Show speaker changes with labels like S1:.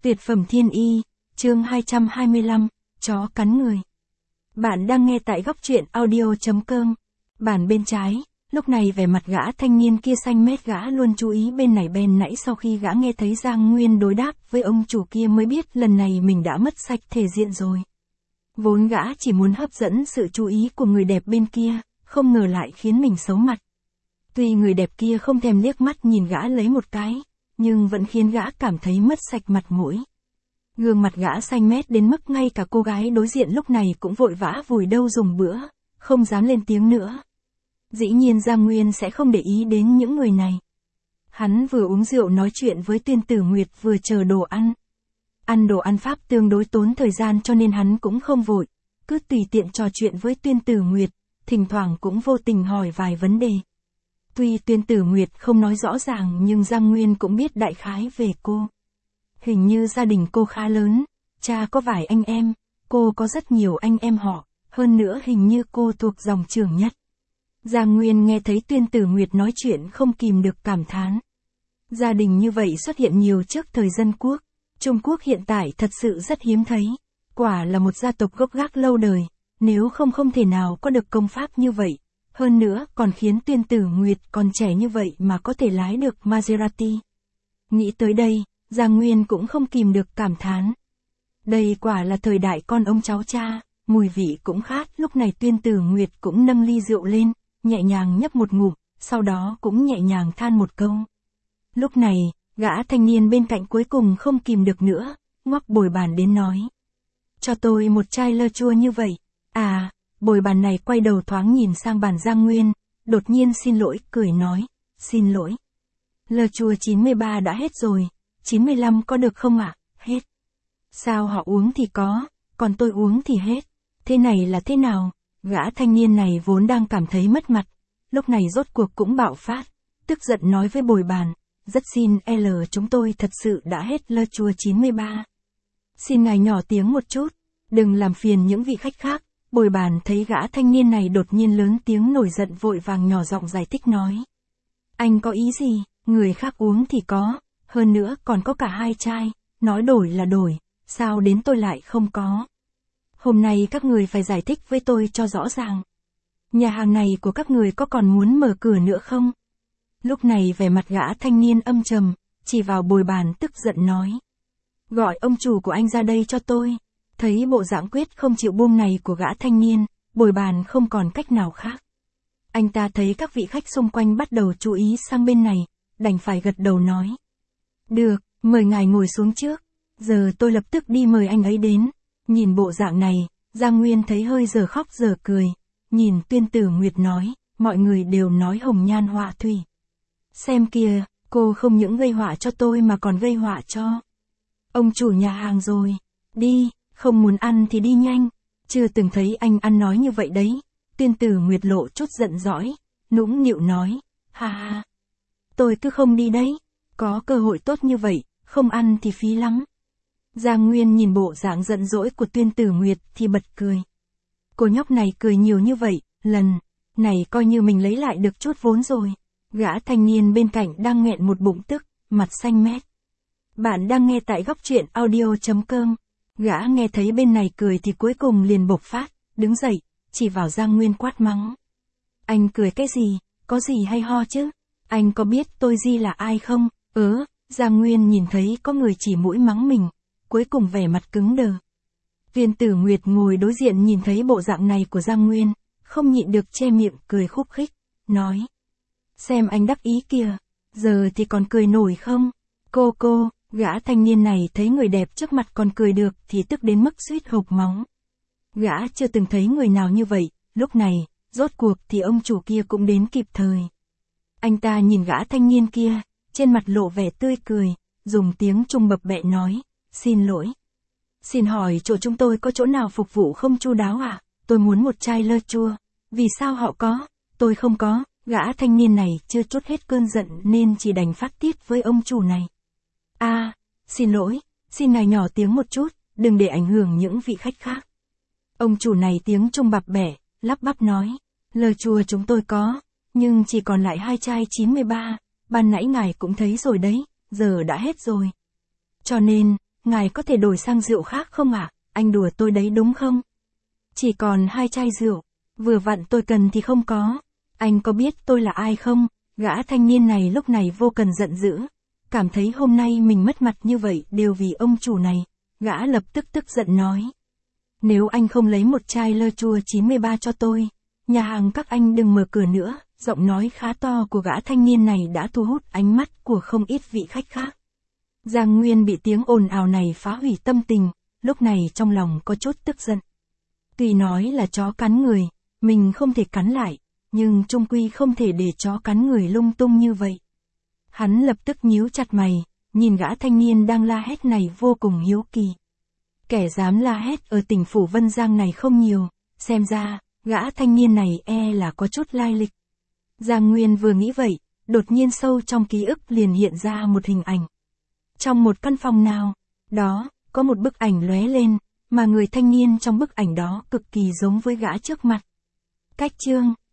S1: Tuyệt phẩm thiên y, chương 225, chó cắn người. Bạn đang nghe tại góc truyện audio.com. Bản bên trái, lúc này vẻ mặt gã thanh niên kia xanh mét, gã luôn chú ý bên này bên nãy. Sau khi gã nghe thấy Giang Nguyên đối đáp với ông chủ kia mới biết lần này mình đã mất sạch thể diện rồi. Vốn gã chỉ muốn hấp dẫn sự chú ý của người đẹp bên kia, không ngờ lại khiến mình xấu mặt. Tuy người đẹp kia không thèm liếc mắt nhìn gã lấy một cái, nhưng vẫn khiến gã cảm thấy mất sạch mặt mũi. Gương mặt gã xanh mét đến mức ngay cả cô gái đối diện lúc này cũng vội vã vùi đâu dùng bữa, không dám lên tiếng nữa. Dĩ nhiên Giang Nguyên sẽ không để ý đến những người này. Hắn vừa uống rượu nói chuyện với Tuyên Tử Nguyệt vừa chờ đồ ăn. Ăn đồ ăn Pháp tương đối tốn thời gian cho nên hắn cũng không vội, cứ tùy tiện trò chuyện với Tuyên Tử Nguyệt, thỉnh thoảng cũng vô tình hỏi vài vấn đề. Tuy Tuyên Tử Nguyệt không nói rõ ràng nhưng Giang Nguyên cũng biết đại khái về cô. Hình như gia đình cô khá lớn, cha có vài anh em, cô có rất nhiều anh em họ, hơn nữa hình như cô thuộc dòng trưởng nhất. Giang Nguyên nghe thấy Tuyên Tử Nguyệt nói chuyện không kìm được cảm thán. Gia đình như vậy xuất hiện nhiều trước thời dân quốc, Trung Quốc hiện tại thật sự rất hiếm thấy, quả là một gia tộc gốc gác lâu đời, nếu không thể nào có được công pháp như vậy. Hơn nữa còn khiến Tuyên Tử Nguyệt còn trẻ như vậy mà có thể lái được Maserati. Nghĩ tới đây, Giang Nguyên cũng không kìm được cảm thán. Đây quả là thời đại con ông cháu cha, mùi vị cũng khác. Lúc này Tuyên Tử Nguyệt cũng nâng ly rượu lên, nhẹ nhàng nhấp một ngụm, sau đó cũng nhẹ nhàng than một câu. Lúc này, gã thanh niên bên cạnh cuối cùng không kìm được nữa, ngoắc bồi bàn đến nói. Cho tôi một chai lơ chua như vậy. À, bồi bàn này quay đầu thoáng nhìn sang bàn Giang Nguyên, đột nhiên xin lỗi, cười nói, xin lỗi. Lơ chua 93 đã hết rồi, 95 có được không ạ? Hết. Sao họ uống thì có, còn tôi uống thì hết. Thế này là thế nào? Gã thanh niên này vốn đang cảm thấy mất mặt, lúc này rốt cuộc cũng bạo phát, tức giận nói với bồi bàn, rất xin chúng tôi thật sự đã hết lơ chua 93. Xin ngài nhỏ tiếng một chút, đừng làm phiền những vị khách khác. Bồi bàn thấy gã thanh niên này đột nhiên lớn tiếng nổi giận vội vàng nhỏ giọng giải thích nói. Anh có ý gì, người khác uống thì có, hơn nữa còn có cả 2 chai, nói đổi là đổi, sao đến tôi lại không có. Hôm nay các người phải giải thích với tôi cho rõ ràng. Nhà hàng này của các người có còn muốn mở cửa nữa không? Lúc này vẻ mặt gã thanh niên âm trầm, chỉ vào bồi bàn tức giận nói. Gọi ông chủ của anh ra đây cho tôi. Thấy bộ dạng quyết không chịu buông này của gã thanh niên, bồi bàn không còn cách nào khác. Anh ta thấy các vị khách xung quanh bắt đầu chú ý sang bên này, đành phải gật đầu nói. Được, mời ngài ngồi xuống trước, giờ tôi lập tức đi mời anh ấy đến. Nhìn bộ dạng này, Giang Nguyên thấy hơi giờ khóc giờ cười, nhìn Tuyên Tử Nguyệt nói, mọi người đều nói hồng nhan họa thủy. Xem kìa, cô không những gây họa cho tôi mà còn gây họa cho ông chủ nhà hàng rồi. Đi. Không muốn ăn thì đi nhanh, chưa từng thấy anh ăn nói như vậy đấy. Tuyên Tử Nguyệt lộ chút giận dỗi, nũng nịu nói, ha ha, tôi cứ không đi đấy, có cơ hội tốt như vậy, không ăn thì phí lắm. Giang Nguyên nhìn bộ dạng giận dỗi của Tuyên Tử Nguyệt thì bật cười. Cô nhóc này cười nhiều như vậy, lần này coi như mình lấy lại được chút vốn rồi. Gã thanh niên bên cạnh đang nghẹn một bụng tức, mặt xanh mét. Bạn đang nghe tại góc truyện audio.com. Gã nghe thấy bên này cười thì cuối cùng liền bộc phát, đứng dậy, chỉ vào Giang Nguyên quát mắng. Anh cười cái gì, có gì hay ho chứ? Anh có biết tôi Di là ai không? Giang Nguyên nhìn thấy có người chỉ mũi mắng mình, cuối cùng vẻ mặt cứng đờ. Tuyên Tử Nguyệt ngồi đối diện nhìn thấy bộ dạng này của Giang Nguyên, không nhịn được che miệng cười khúc khích, nói. Xem anh đắc ý kìa, giờ thì còn cười nổi không? Cô. Gã thanh niên này thấy người đẹp trước mặt còn cười được thì tức đến mức suýt hộc máu. Gã chưa từng thấy người nào như vậy, lúc này, rốt cuộc thì ông chủ kia cũng đến kịp thời. Anh ta nhìn gã thanh niên kia, trên mặt lộ vẻ tươi cười, dùng tiếng Trung bập bẹ nói, xin lỗi. Xin hỏi chỗ chúng tôi có chỗ nào phục vụ không chu đáo à? Tôi muốn một chai lơ chua. Vì sao họ có, tôi không có? Gã thanh niên này chưa trút hết cơn giận nên chỉ đành phát tiết với ông chủ này. Xin lỗi, xin ngài nhỏ tiếng một chút, đừng để ảnh hưởng những vị khách khác. Ông chủ này tiếng Trung bập bẹ, lắp bắp nói, lơ chua chúng tôi có, nhưng chỉ còn lại 2 chai 93, ban nãy ngài cũng thấy rồi đấy, giờ đã hết rồi. Cho nên, ngài có thể đổi sang rượu khác không ạ? Anh đùa tôi đấy đúng không? Chỉ còn 2 chai rượu, vừa vặn tôi cần thì không có. Anh có biết tôi là ai không? Gã thanh niên này lúc này vô cần giận dữ, cảm thấy hôm nay mình mất mặt như vậy đều vì ông chủ này, gã lập tức tức giận nói. Nếu anh không lấy một chai lơ chua 93 cho tôi, nhà hàng các anh đừng mở cửa nữa. Giọng nói khá to của gã thanh niên này đã thu hút ánh mắt của không ít vị khách khác. Giang Nguyên bị tiếng ồn ào này phá hủy tâm tình, lúc này trong lòng có chút tức giận. Tuy nói là chó cắn người, mình không thể cắn lại, nhưng chung quy không thể để chó cắn người lung tung như vậy. Hắn lập tức nhíu chặt mày, nhìn gã thanh niên đang la hét này vô cùng hiếu kỳ. Kẻ dám la hét ở tỉnh Phủ Vân Giang này không nhiều, xem ra, gã thanh niên này là có chút lai lịch. Giang Nguyên vừa nghĩ vậy, đột nhiên sâu trong ký ức liền hiện ra một hình ảnh. Trong một căn phòng nào đó, có một bức ảnh lóe lên, mà người thanh niên trong bức ảnh đó cực kỳ giống với gã trước mặt. Cách chương